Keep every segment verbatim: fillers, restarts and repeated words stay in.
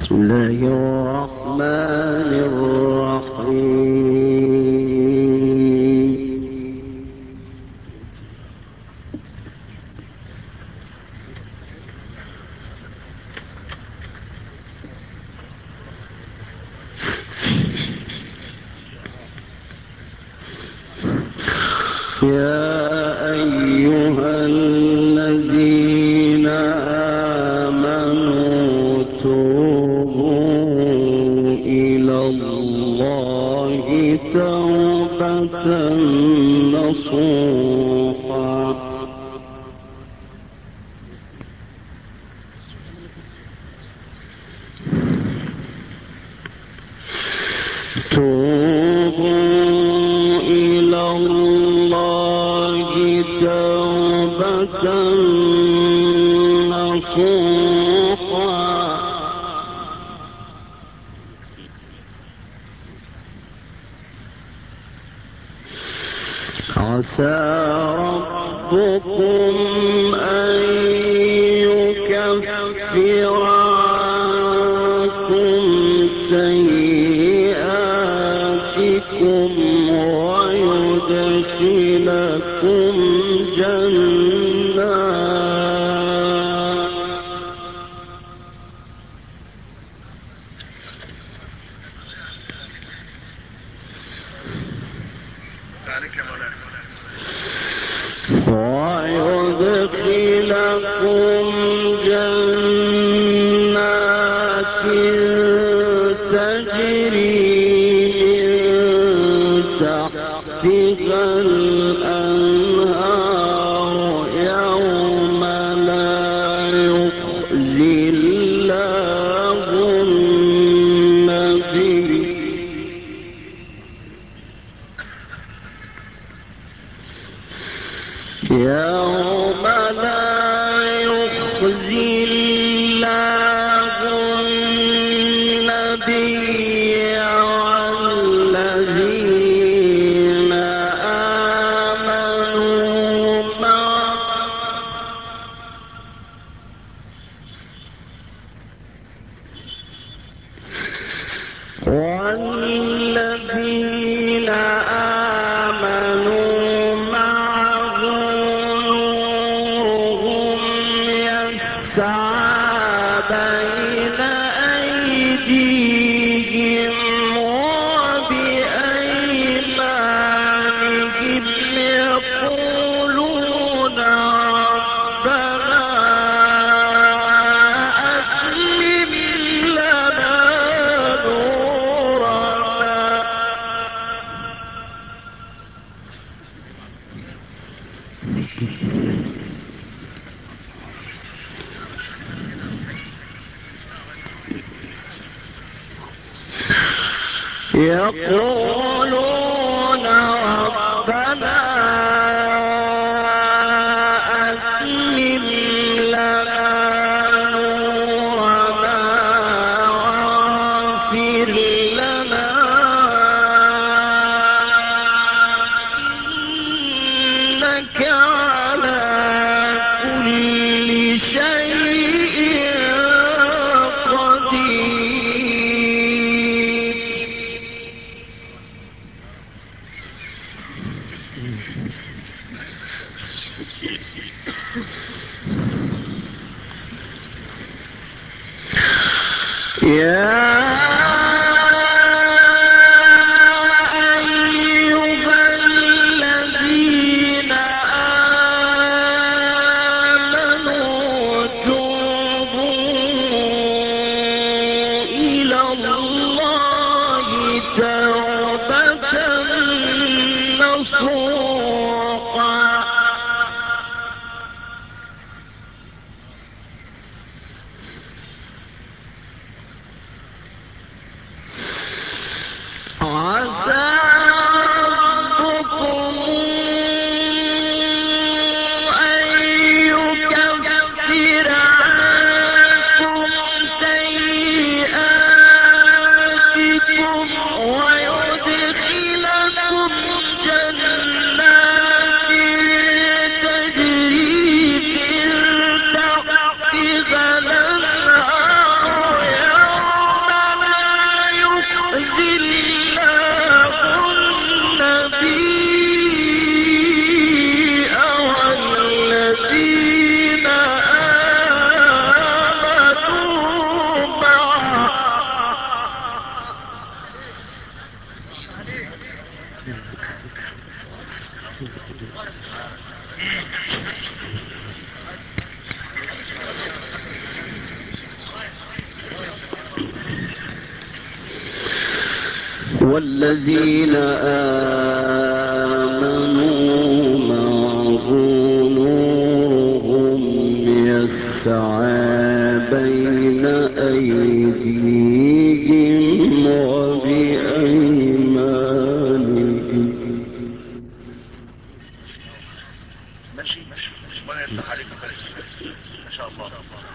بسم الله الرحمن الرحيم. يا أيها الذين آمنوا توبوا إلى الله توبة نصوحا توبوا إلى الله توبة نصوحا عسى ربكم أن يكفر عنكم سيئاتكم ويدخلكم جنات ويدخلكم جنات تجري من تحتها الأنهار يوم لا يخزي الله النبي يوم لا يخزي الله النبي والذين آمنوا معه والذين آمنوا معه نورهم يسعى بين أيديهم وبأيمانهم يقولون ربنا أتمم لنا نورنا يقولون ربنا أتمم لنا نورنا واغفر لنا إنك على كل شيء قدير. يا أيها الذين آمنوا توبوا إلى الله توبة نصوحا والذين آمنوا معه نورهم يسعى بين أيديهم وبأيمانهم. ماشي ماشي ربنا يفتح عليك ما شاء الله.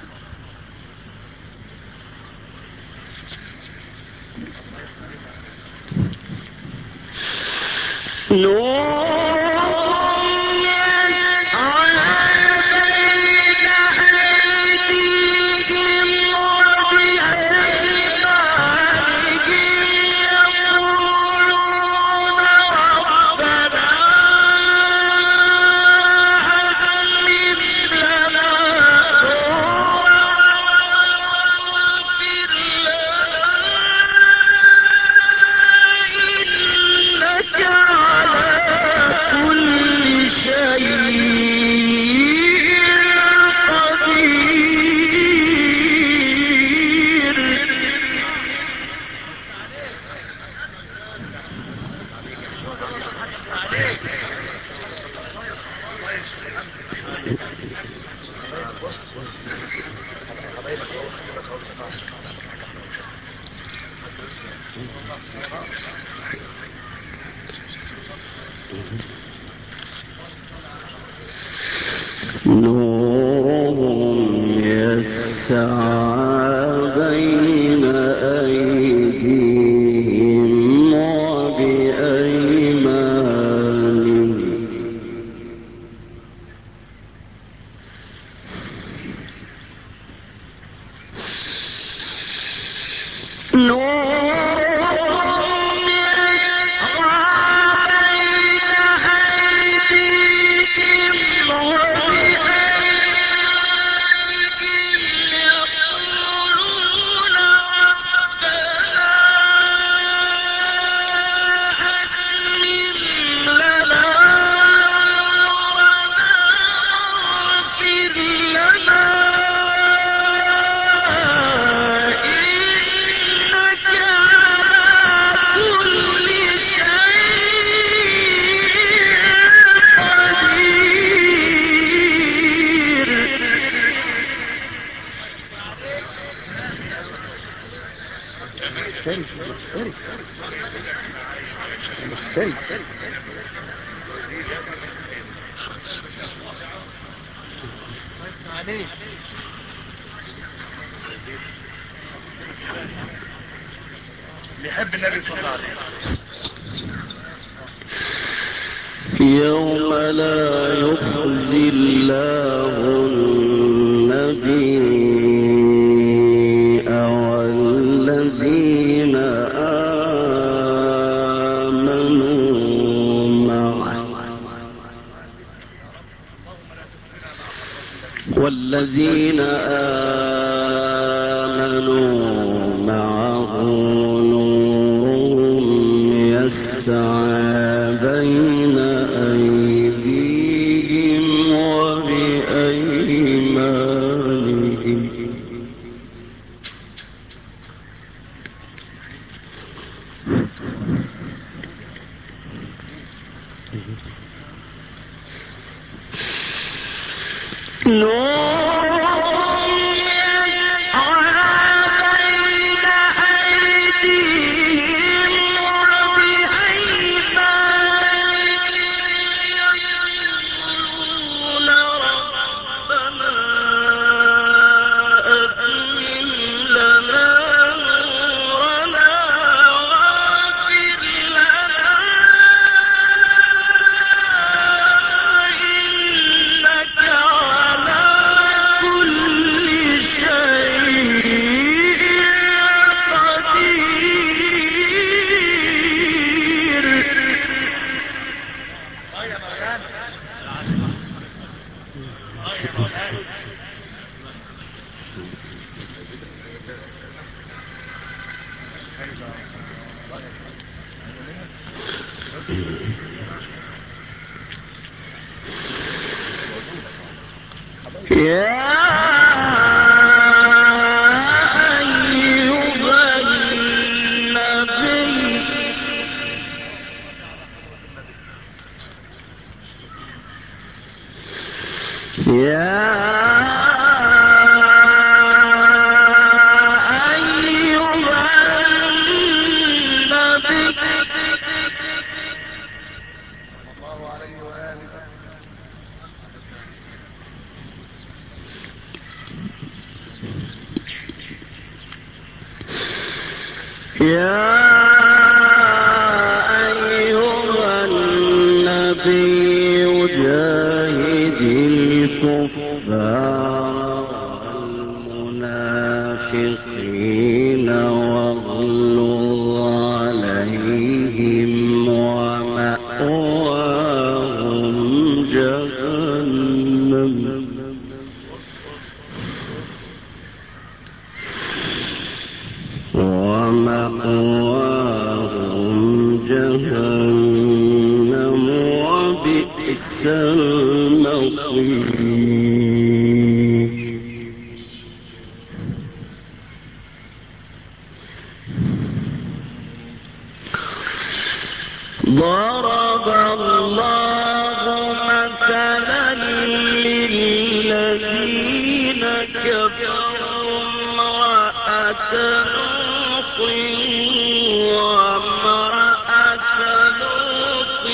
نورهم يسعى بين أيديهم وبأيمانهم. يحب النبي صلى الله عليه وسلم. يوم لا يخزي الله النبي والذين آمنوا معه والذين آمنوا معه نورهم يسعى بين أيديهم وبأيمانهم. يا أيها النبي جاهد الكفار والمنافقين واغلظ عليهم ومأواهم جهنم ومأواهم جهنم وبئس المصير. ضرب الله مثلا للذين كفروا امرأة لوط وامرأة لوط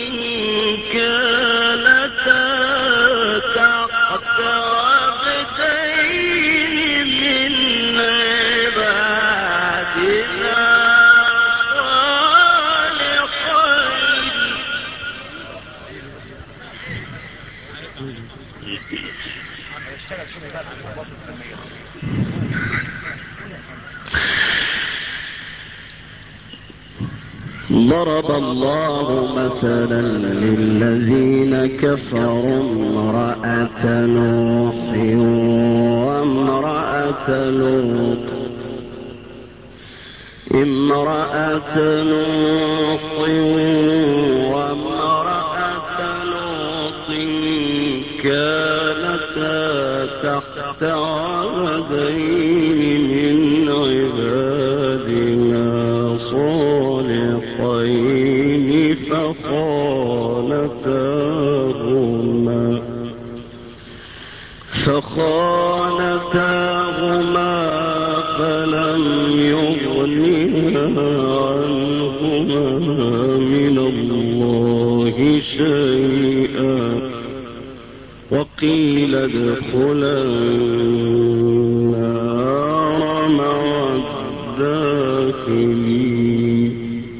كانتا تحت عبدين من عبادنا ضرب الله مثلا للذين كفروا امرأة نوح وامرأة لوط امرأة نوح وامرأة لوط كانتا تحت عبدين من عبادنا صالحين فخانتاهما فخانتاهما فلم يغنيا عنهما من الله شيئا وقيل ادخلا النار مع الداخلين.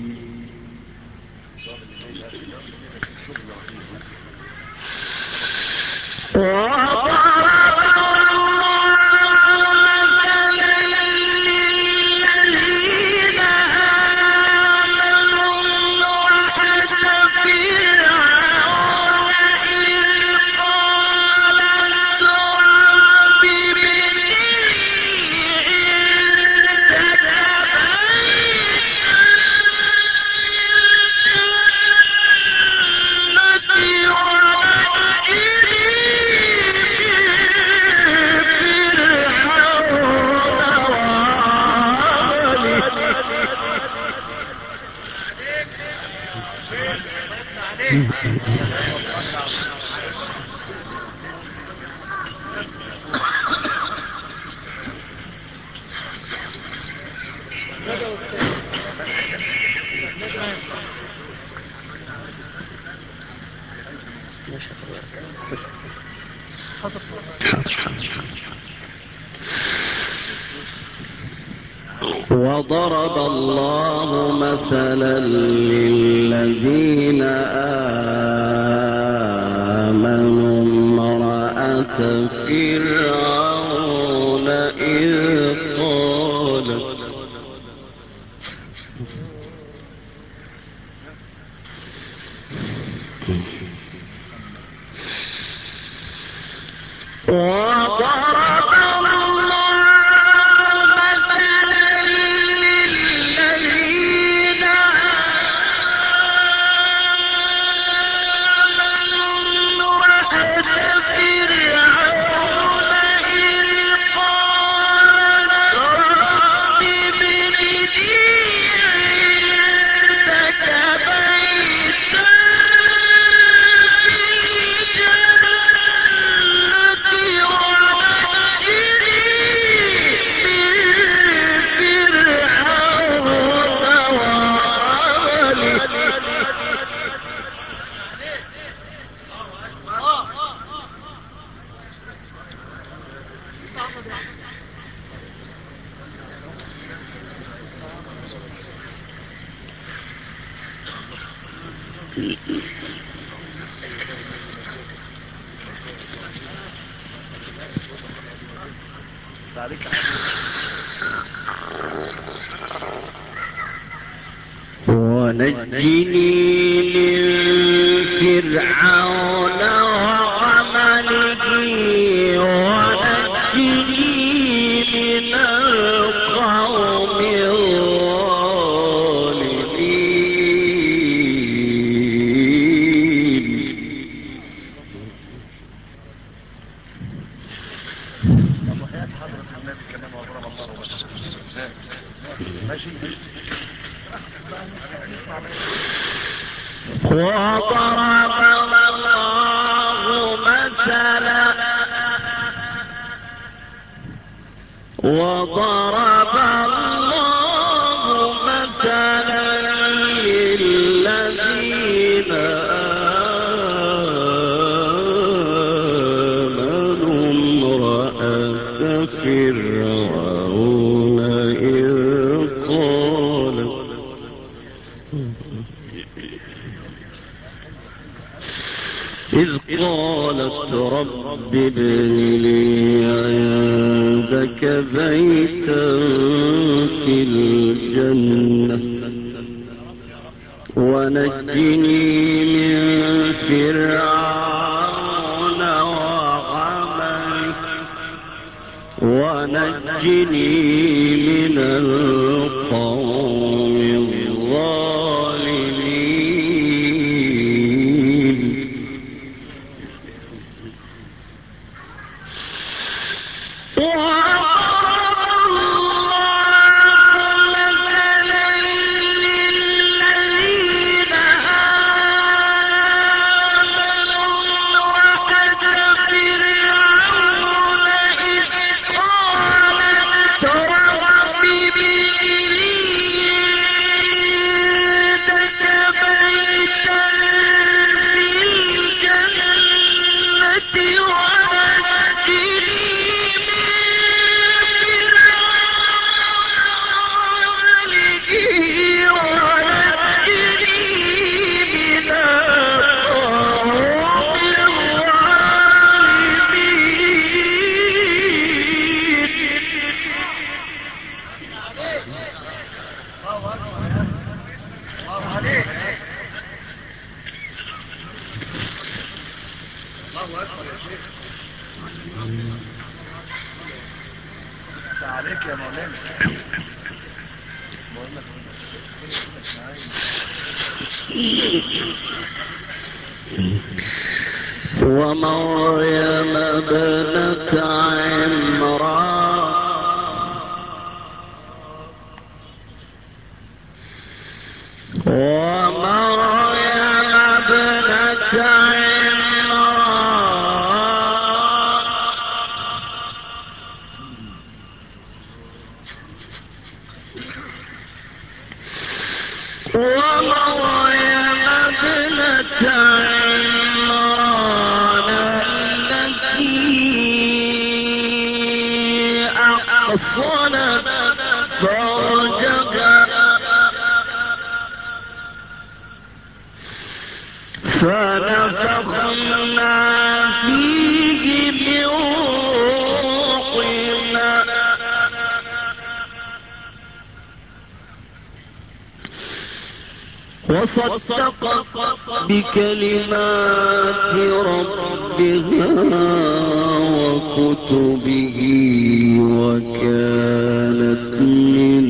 وضرب الله مثلا للذين آمنوا امرأة فرعون إذ قالت وضرب فرعون ونجني من فرعون وعمله ونجني من القوم الظالمين. وضرب الله مثلا وضرب الله مثلا للذين آمنوا امرأة فرعون إذ قالت إذ قالت رب ابن لي عندك بيتا في الجنة ونجني من فرعون وعمله ونجني من القوم الظالمين. ومريم ابنة عمران ومريم ابنة عمران ومريم ابنة عمران التي أحصنت فرجها فنفخنا فيه من روحنا وصدقت بكلمات ربها وكتبه وكانت من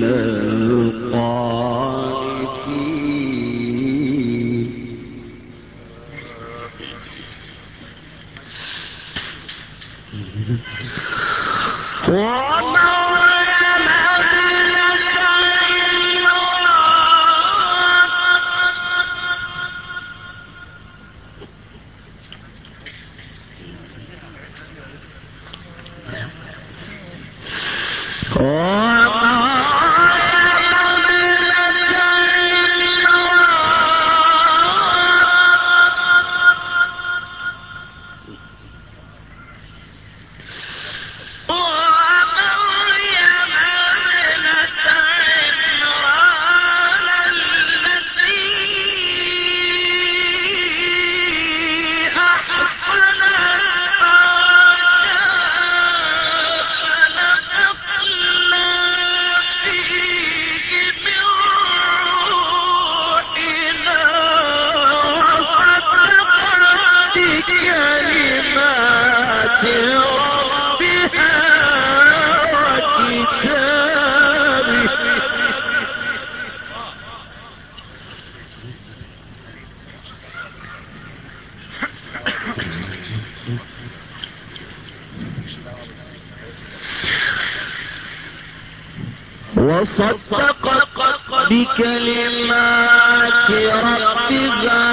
القانتين. ربها وكتابه وصدقت بكلمات ربها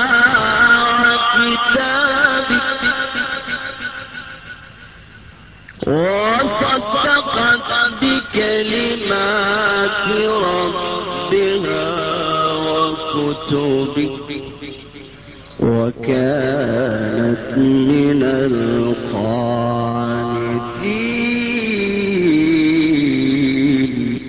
وكتابه وصدقت بكلمات ربها وكتبه وكانت من القانتين.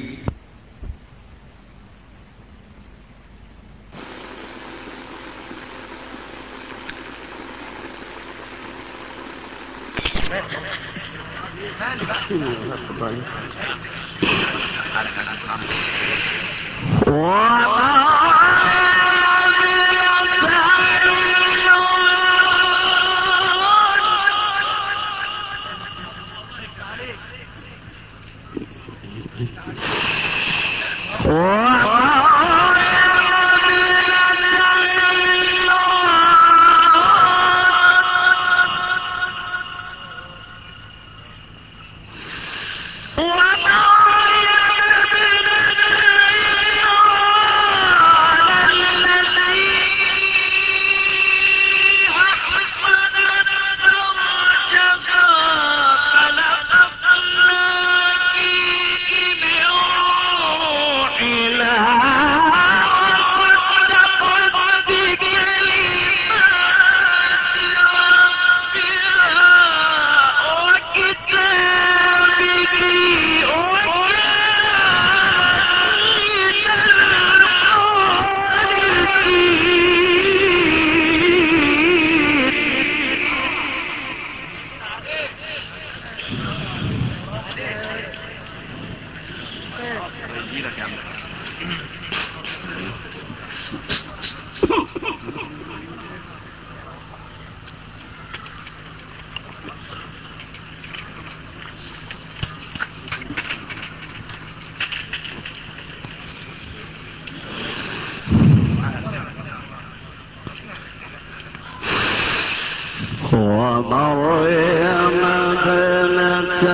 ومريم ابنة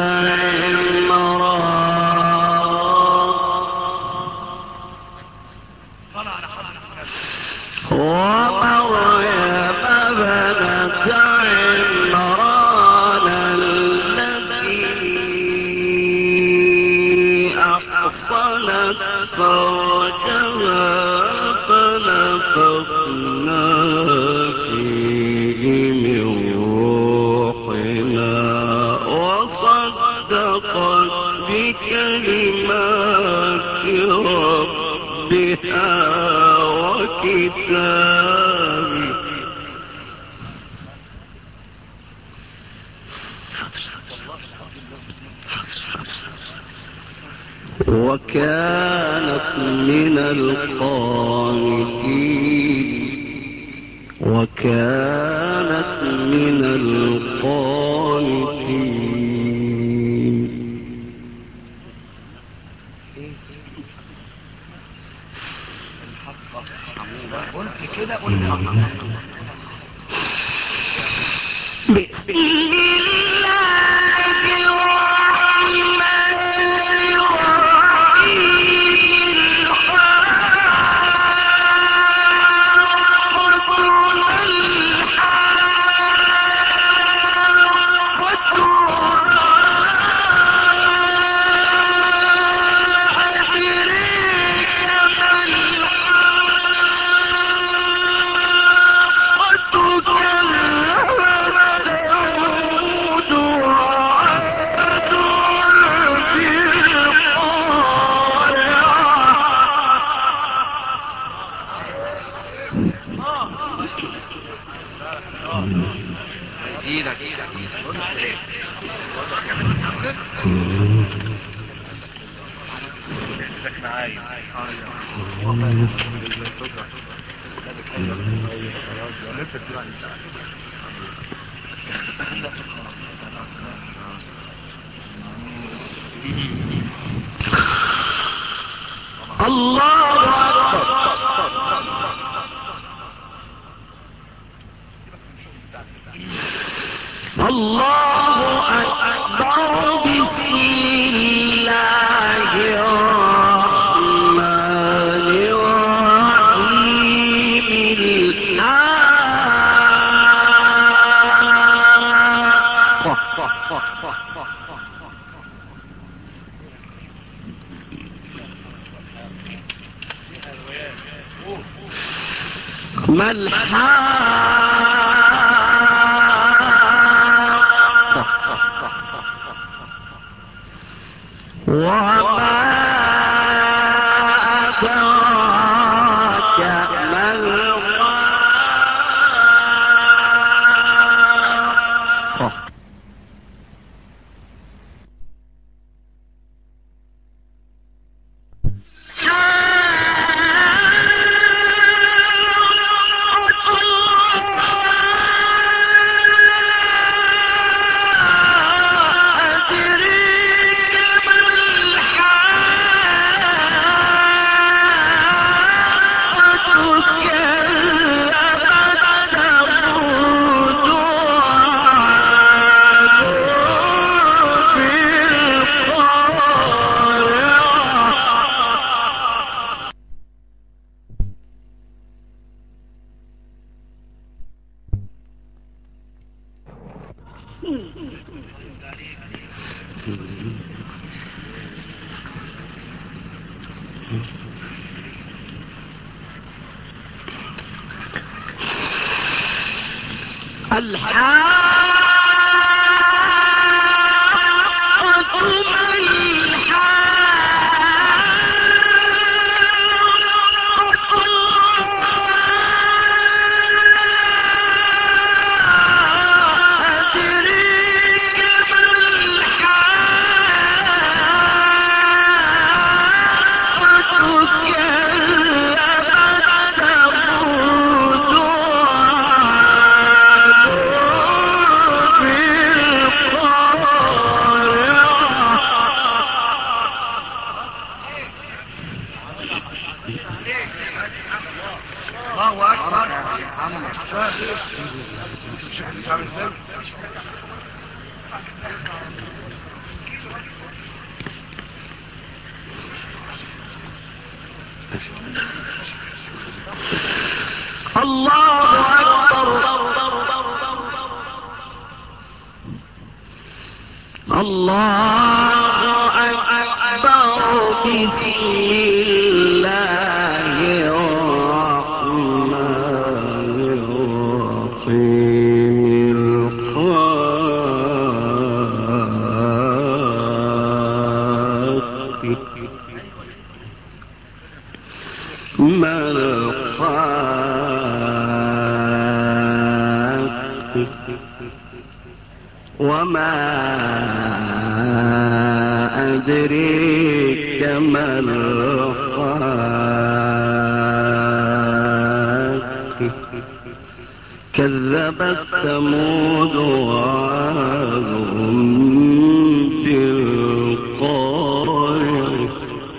ومريم ابنة عمران التي أحصنت فرجها فنفخنا فيه من روحنا وصدقت بكلمات ربها وكتابه وكانت من القانتين وكانت من القانتين. قلت كده قلت بسم الله الرحمن الرحيم الحاقة ما الحاقة أدريك ما الحاقة كذبت ثمود وعاد الله أكبر. الله أكبر. بسم الله الرحمن الرحيم. ما الحق وما أدراك ما الحق. وما أدريك ما الخاك. كذبت ثمود وعاد بالقارعة.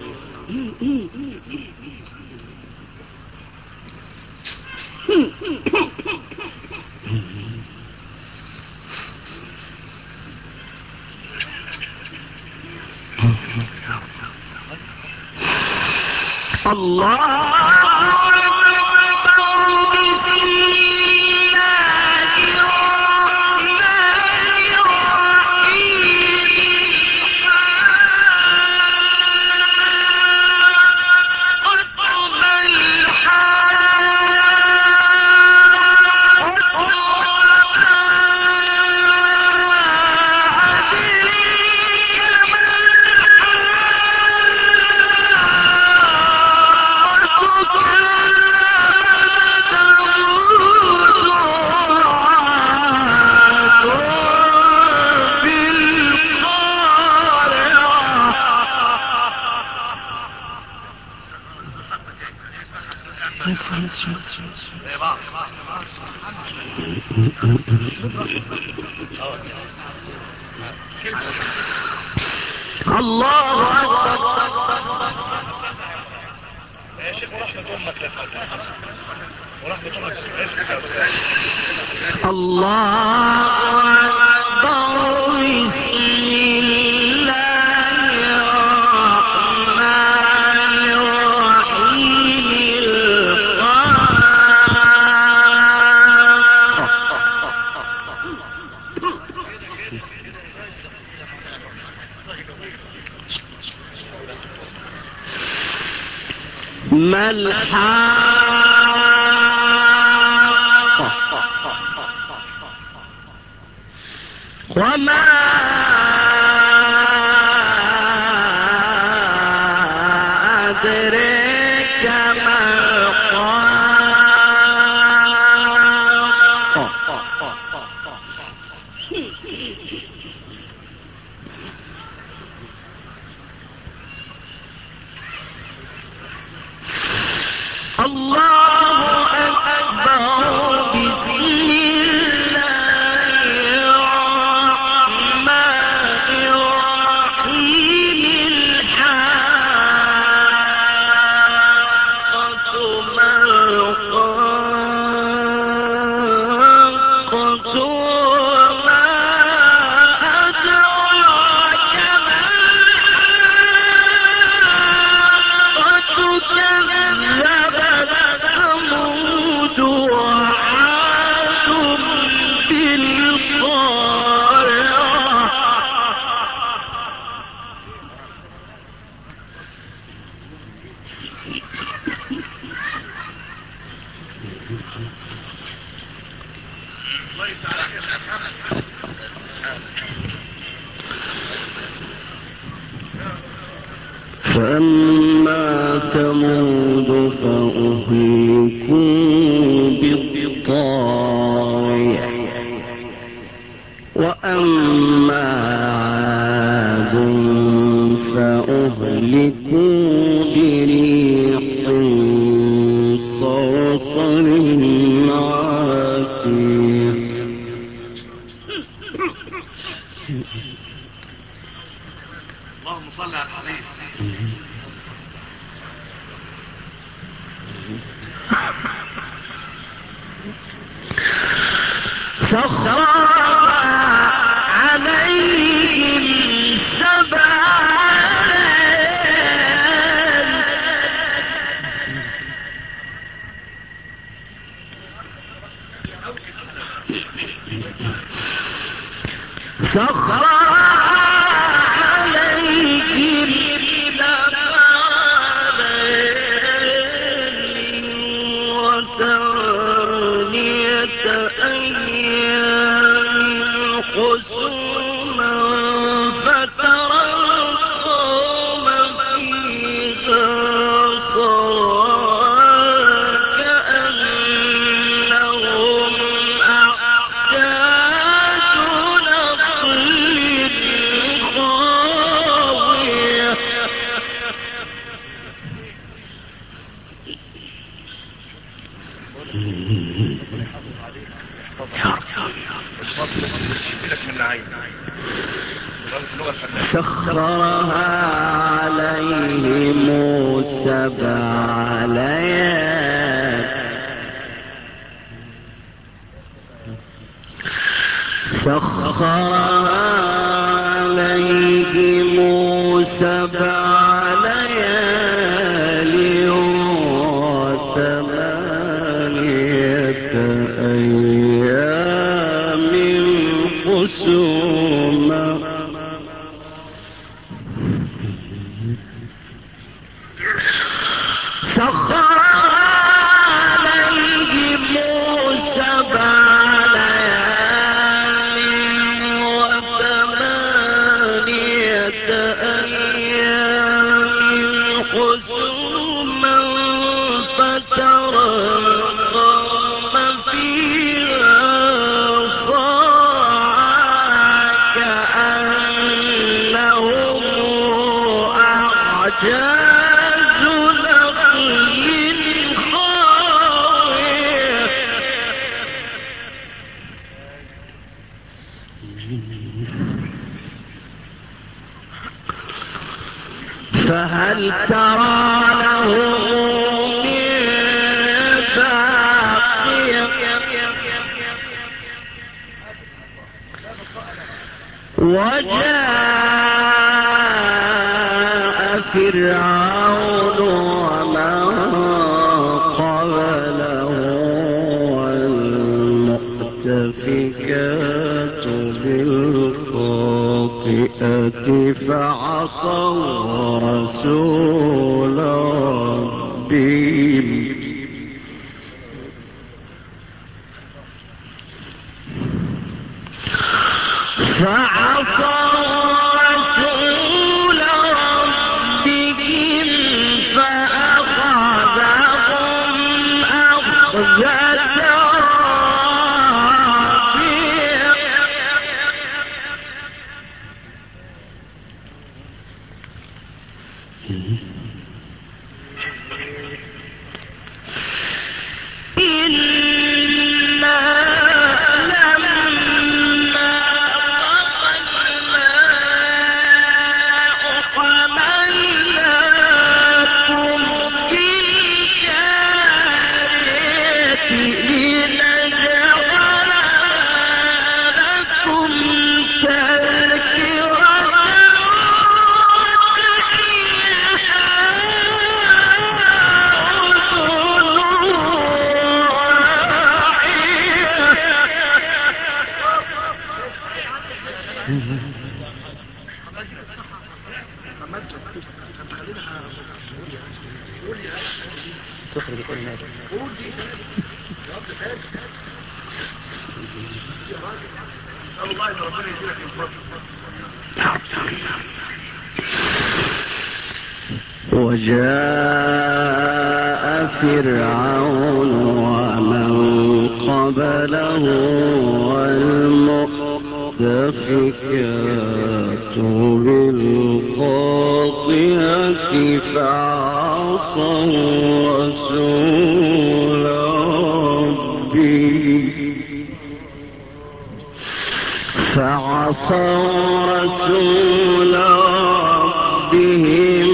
الله الله أكبر. يا شيخ ورحمة أمك للفتح ورحمة أمك للفتح. الله أكبر. بسم الله الرحمن الرحيم. ما الحاقة وما أدريك ما الحاقة. الله أكبر. بسم الله الرحمن الرحيم. الحاقة ما الحاقة وما أدراك ما الحاقة. كذبت ثمود وعاد بالقارعة. فأما ثمود فأهلكوا بالطاغية وأما عاد فأهلكوا بريح صرصر عاتية. اللهم صل على الحبيب. سخرها عليهم سبع ليال سخرها عليهم سبع ليال وثمانية أيام حسوما فترى القوم فيها صرعى كأنهم أعجاز نخل خاوية. سخرها عليهم سبع ليال سخرها عليهم سبع ليال وثمانية أيام حسوما سخرها عليهم سبع ليال وثمانية أيام حسوما فترى القوم فيها صرعى كأنهم أعجاز نخل خاوية. ترى له من باقية وجاء فرعون ومن قبله والمؤتفكات بالخاطئة فعصوا رسول ربهم فعصوا رسول ربهم فأخذهم أخذة رابية تخرج كل هذا الله ان ربنا يجزيك من فضله. وجاء فرعون ومن قبله والمؤتفكات بالخاطئة فعصوا رسول ربهم فعصوا رسول ربهم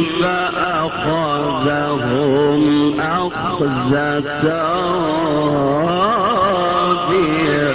فأخذهم أخذة رابية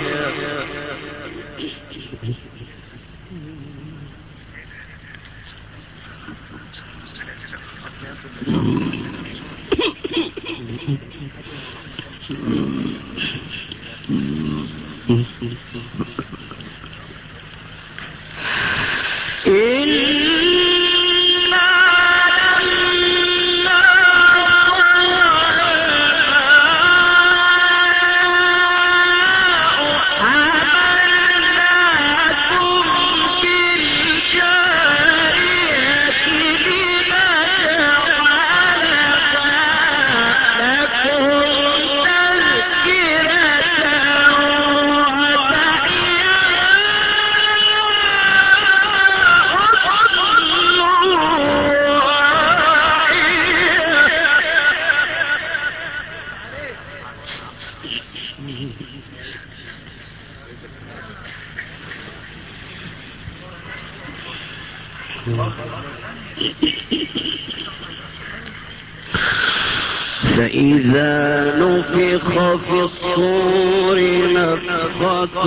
فإذا نفخ في الصور نفخة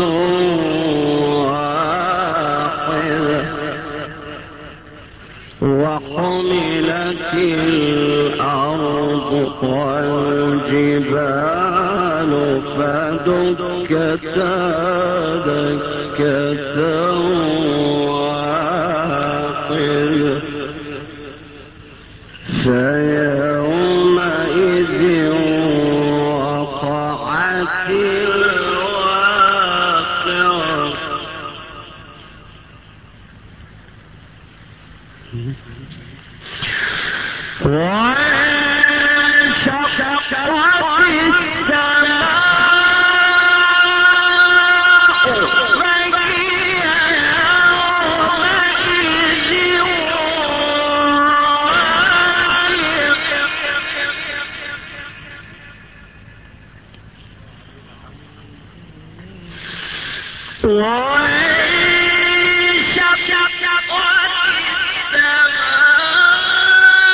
واحدة وحملت الأرض والجبال فدكتا دكة واحدة فيومئذ وقعت الواقعة وانشقت السماء وانشقت السماء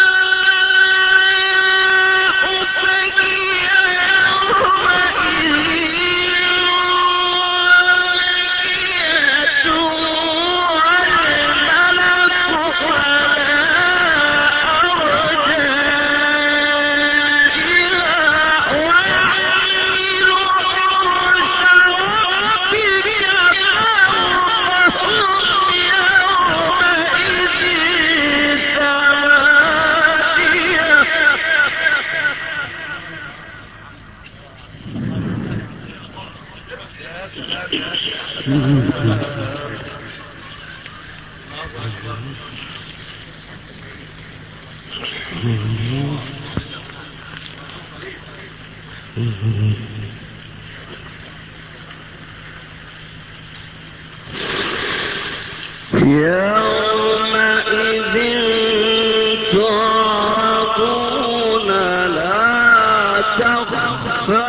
يومئذ تعرضون لا تخفى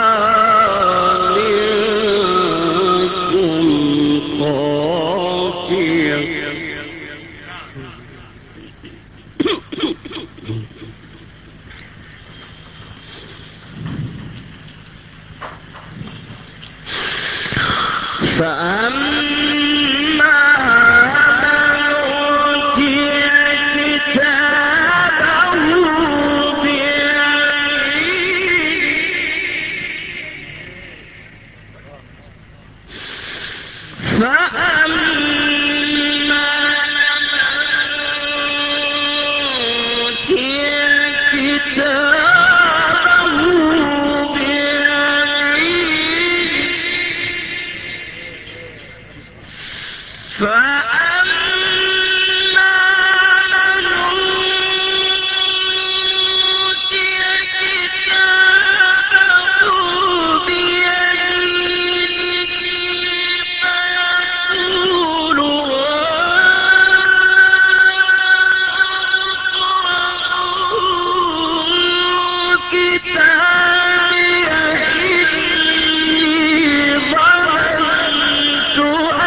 منكم خافية فأما من أوتي كتابه بيمينه فأما من أوتي كتابه فأما من أوتي كتابه بيمينه فيقول اقرءوا كتابيه إني ظننت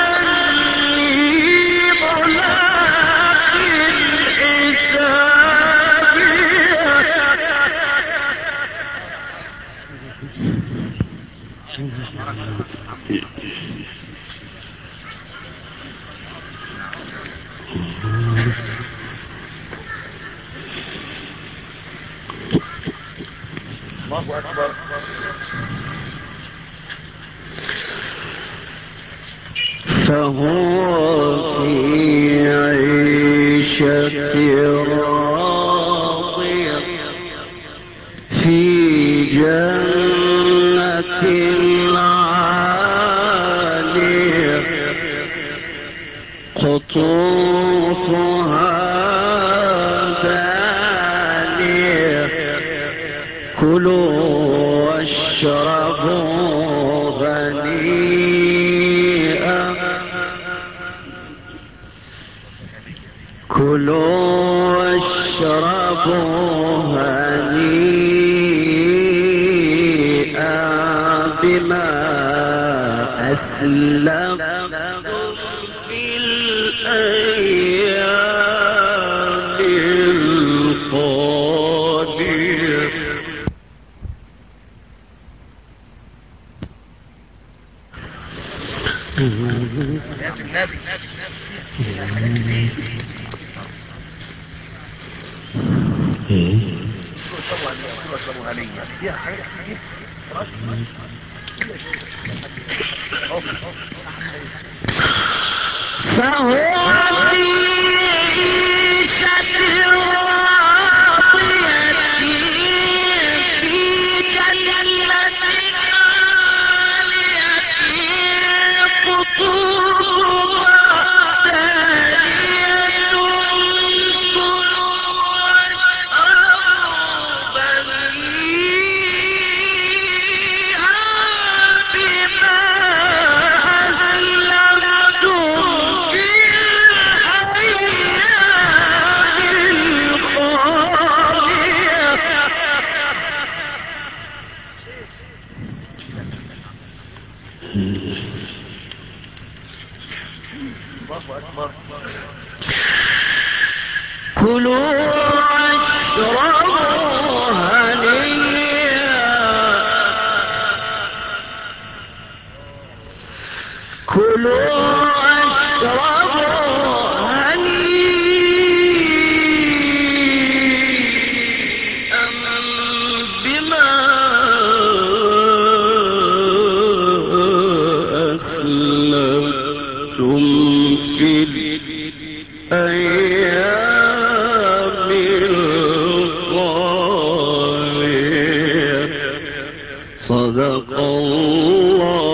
الله أكبر. فهو في عيشة راضية في جنة عالية قطوفها دانية كلوا واشربوا هنيئا كلوا واشربوا هنيئا بما أسلفتم في الأيام الخالية. يا النبي فيها حاجات كتير. فهو في عيشة راضية في جنة عالية قطوفها دانية كلوا واشربوا هنيئا بما أسلفتم في الله أكبر. كلوا واشربوا هنيئا كلوا واشربوا هنيئا بما أسلفتم في الأيام الخالية. صدق الله